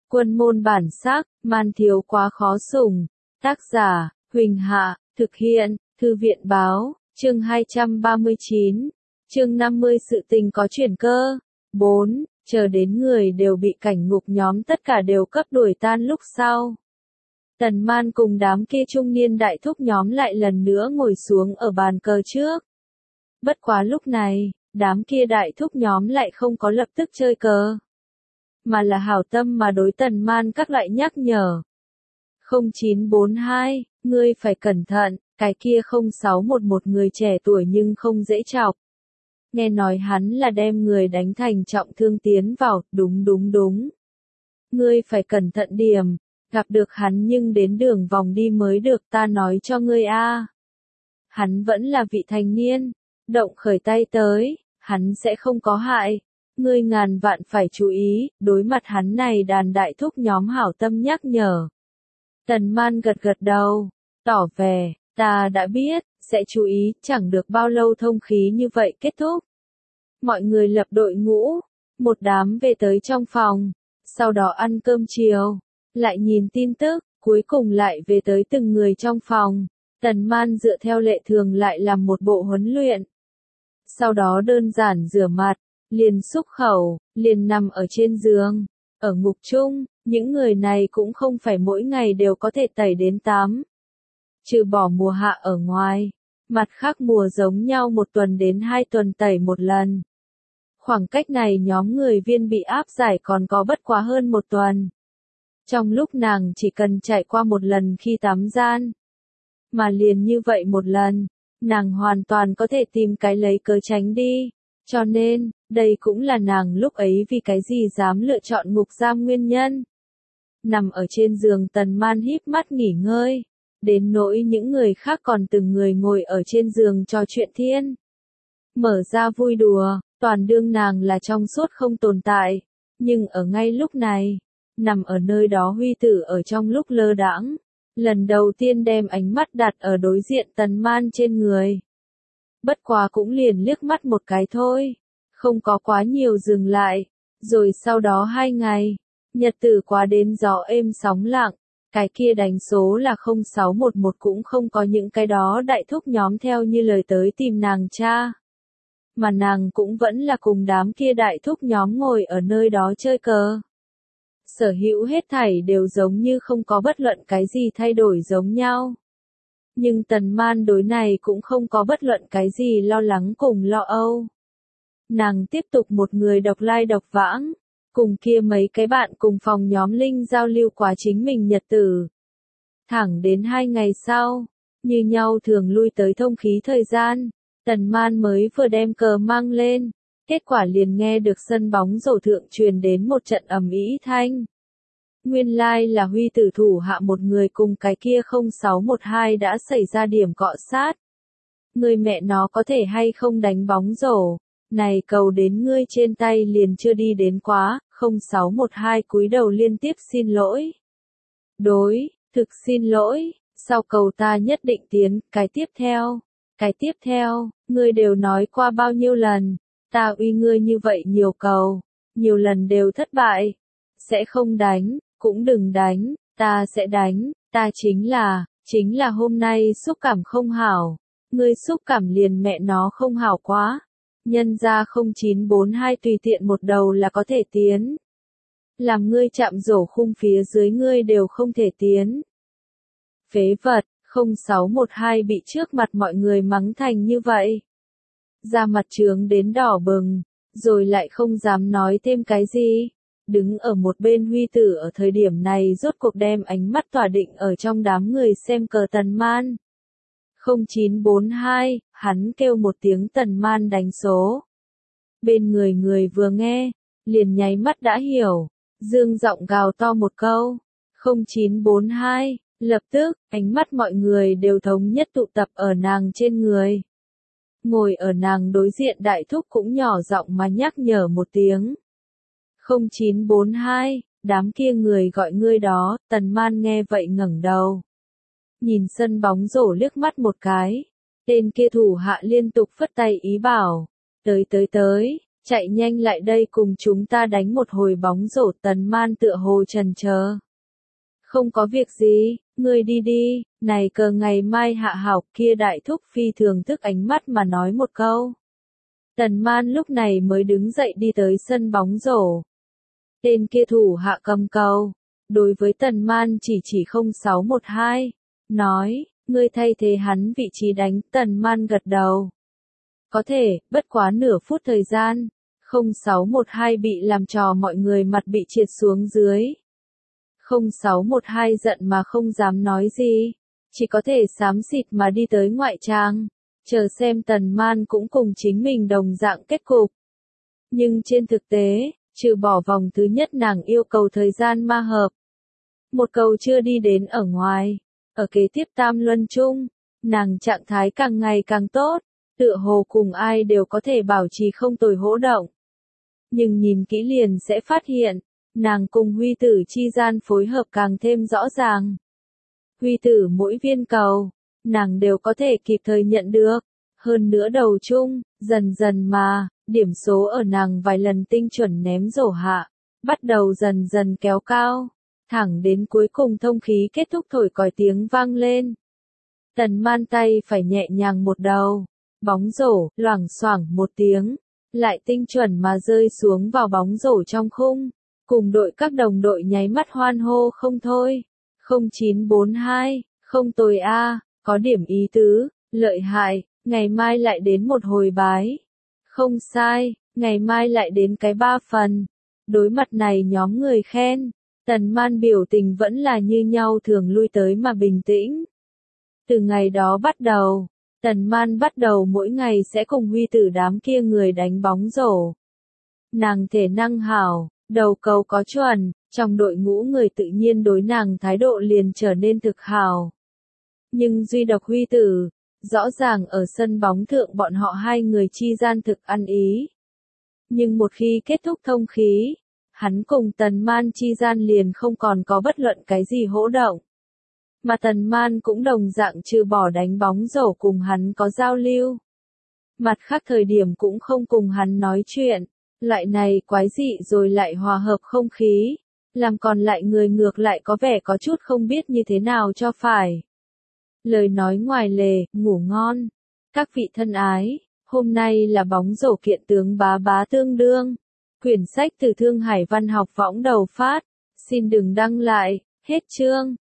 Quân môn bản sắc, man thiếu quá khó sủng. Tác giả, Huỳnh Hạ, thực hiện, Thư viện báo, chương 239, chương 50 sự tình có chuyển cơ. 4. Chờ đến người đều bị cảnh ngục nhóm tất cả đều cấp đuổi tan lúc sau. Tần Man cùng đám kia trung niên đại thúc nhóm lại lần nữa ngồi xuống ở bàn cờ trước. Bất quá lúc này, đám kia đại thúc nhóm lại không có lập tức chơi cờ, mà là hảo tâm mà đối Tần Man các loại nhắc nhở. 0942, ngươi phải cẩn thận, cái kia 0611 người trẻ tuổi nhưng không dễ chọc. Nghe nói hắn là đem người đánh thành trọng thương tiến vào, đúng. Ngươi phải cẩn thận điểm, gặp được hắn nhưng đến đường vòng đi mới được, ta nói cho ngươi a. Hắn vẫn là vị thành niên, động khởi tay tới, hắn sẽ không có hại. Ngươi ngàn vạn phải chú ý, đối mặt hắn này đàn đại thúc nhóm hảo tâm nhắc nhở. Tần Man gật đầu, tỏ vẻ, ta đã biết, sẽ chú ý, chẳng được bao lâu thông khí như vậy kết thúc. Mọi người lập đội ngũ, một đám về tới trong phòng, sau đó ăn cơm chiều, lại nhìn tin tức, cuối cùng lại về tới từng người trong phòng. Tần Man dựa theo lệ thường lại làm một bộ huấn luyện. Sau đó đơn giản rửa mặt, liền xúc khẩu, liền nằm ở trên giường. Ở ngục chung, những người này cũng không phải mỗi ngày đều có thể tẩy đến tắm. Trừ bỏ mùa hạ ở ngoài, mặt khác mùa giống nhau 1 tuần đến 2 tuần tẩy một lần. Khoảng cách này nhóm người viên bị áp giải còn có bất quá hơn 1 tuần. Trong lúc nàng chỉ cần chạy qua một lần khi tắm gian, mà liền như vậy một lần, nàng hoàn toàn có thể tìm cái lấy cớ tránh đi. Cho nên, đây cũng là nàng lúc ấy vì cái gì dám lựa chọn ngục giam nguyên nhân. Nằm ở trên giường Tần Man híp mắt nghỉ ngơi, đến nỗi những người khác còn từng người ngồi ở trên giường trò chuyện thiên. Mở ra vui đùa, toàn đương nàng là trong suốt không tồn tại, nhưng ở ngay lúc này, nằm ở nơi đó Huy Tử ở trong lúc lơ đãng, lần đầu tiên đem ánh mắt đặt ở đối diện Tần Man trên người. Bất quá cũng liền liếc mắt một cái thôi, không có quá nhiều dừng lại, rồi sau đó 2 ngày, nhật tử quá đến gió êm sóng lặng, cái kia đánh số là 0611 cũng không có những cái đó đại thúc nhóm theo như lời tới tìm nàng cha. Mà nàng cũng vẫn là cùng đám kia đại thúc nhóm ngồi ở nơi đó chơi cờ. Sở hữu hết thảy đều giống như không có bất luận cái gì thay đổi giống nhau. Nhưng Tần Man đối này cũng không có bất luận cái gì lo lắng cùng lo âu. Nàng tiếp tục một người độc lai độc vãng, cùng kia mấy cái bạn cùng phòng nhóm Linh giao lưu quá chính mình nhật tử. Thẳng đến 2 ngày sau, như nhau thường lui tới thông khí thời gian, Tần Man mới vừa đem cờ mang lên, kết quả liền nghe được sân bóng rổ thượng truyền đến một trận ầm ĩ thanh. Nguyên lai là Huy Tử thủ hạ một người cùng cái kia 0612 đã xảy ra điểm cọ sát. Người mẹ nó có thể hay không đánh bóng rổ, này cầu đến ngươi trên tay liền chưa đi đến quá, 0612 cúi đầu liên tiếp xin lỗi. Thực xin lỗi, sau cầu ta nhất định tiến, cái tiếp theo, ngươi đều nói qua bao nhiêu lần, ta uy ngươi như vậy nhiều cầu, nhiều lần đều thất bại, sẽ không đánh. Cũng đừng đánh, ta sẽ đánh, ta chính là hôm nay xúc cảm không hảo, ngươi xúc cảm liền mẹ nó không hảo quá, nhân ra 0942 tùy tiện một đầu là có thể tiến. Làm ngươi chạm rổ khung phía dưới ngươi đều không thể tiến. Phế vật, 0612 bị trước mặt mọi người mắng thành như vậy. Da mặt trướng đến đỏ bừng, rồi lại không dám nói thêm cái gì. Đứng ở một bên Huy Tử ở thời điểm này rốt cuộc đem ánh mắt tỏa định ở trong đám người xem cờ Tần Man. 0942, hắn kêu một tiếng Tần Man đánh số. Bên người vừa nghe, liền nháy mắt đã hiểu, dương giọng gào to một câu. 0942, lập tức, ánh mắt mọi người đều thống nhất tụ tập ở nàng trên người. Ngồi ở nàng đối diện đại thúc cũng nhỏ giọng mà nhắc nhở một tiếng. 0942, đám kia người gọi ngươi đó, Tần Man nghe vậy ngẩng đầu. Nhìn sân bóng rổ liếc mắt một cái, tên kia thủ hạ liên tục phất tay ý bảo, tới, chạy nhanh lại đây cùng chúng ta đánh một hồi bóng rổ. Tần Man tựa hồ trần chờ. Không có việc gì, ngươi đi đi, này cờ ngày mai hạ học. Kia đại thúc phi thường thức ánh mắt mà nói một câu. Tần Man lúc này mới đứng dậy đi tới sân bóng rổ. Tên kia thủ hạ cầm cầu, đối với Tần Man chỉ 0612, nói, ngươi thay thế hắn vị trí đánh. Tần Man gật đầu. Có thể, bất quá nửa phút thời gian, 0612 bị làm trò mọi người mặt bị triệt xuống dưới. 0612 giận mà không dám nói gì, chỉ có thể xám xịt mà đi tới ngoại trang, chờ xem Tần Man cũng cùng chính mình đồng dạng kết cục. Nhưng trên thực tế, trừ bỏ vòng thứ nhất nàng yêu cầu thời gian ma hợp. Một cầu chưa đi đến ở ngoài, ở kế tiếp tam luân chung, nàng trạng thái càng ngày càng tốt, tựa hồ cùng ai đều có thể bảo trì không tồi hỗ động. Nhưng nhìn kỹ liền sẽ phát hiện, nàng cùng Huy Tử chi gian phối hợp càng thêm rõ ràng. Huy Tử mỗi viên cầu, nàng đều có thể kịp thời nhận được. Hơn nữa đầu chung, dần dần mà, điểm số ở nàng vài lần tinh chuẩn ném rổ hạ, bắt đầu dần dần kéo cao, thẳng đến cuối cùng thông khí kết thúc thổi còi tiếng vang lên. Tần Man tay phải nhẹ nhàng một đầu, bóng rổ, loảng xoảng một tiếng, lại tinh chuẩn mà rơi xuống vào bóng rổ trong khung, cùng đội các đồng đội nháy mắt hoan hô không thôi. 0942, không tồi a, có điểm ý tứ, lợi hại, ngày mai lại đến một hồi bái. Không sai, ngày mai lại đến cái 3 phần. Đối mặt này nhóm người khen, Tần Man biểu tình vẫn là như nhau thường lui tới mà bình tĩnh. Từ ngày đó bắt đầu, Tần Man bắt đầu mỗi ngày sẽ cùng Huy Tử đám kia người đánh bóng rổ. Nàng thể năng hảo, đầu cầu có chuẩn, trong đội ngũ người tự nhiên đối nàng thái độ liền trở nên thực hảo. Nhưng duy độc Huy Tử, rõ ràng ở sân bóng thượng bọn họ hai người chi gian thực ăn ý. Nhưng một khi kết thúc thông khí, hắn cùng Tần Man chi gian liền không còn có bất luận cái gì hỗ động. Mà Tần Man cũng đồng dạng trừ bỏ đánh bóng rổ cùng hắn có giao lưu. Mặt khác thời điểm cũng không cùng hắn nói chuyện, loại này quái dị rồi lại hòa hợp không khí, làm còn lại người ngược lại có vẻ có chút không biết như thế nào cho phải. Lời nói ngoài lề, ngủ ngon. Các vị thân ái, hôm nay là bóng rổ kiện tướng bá bá tương đương. Quyển sách từ Thương Hải Văn học võng đầu phát, xin đừng đăng lại, hết chương.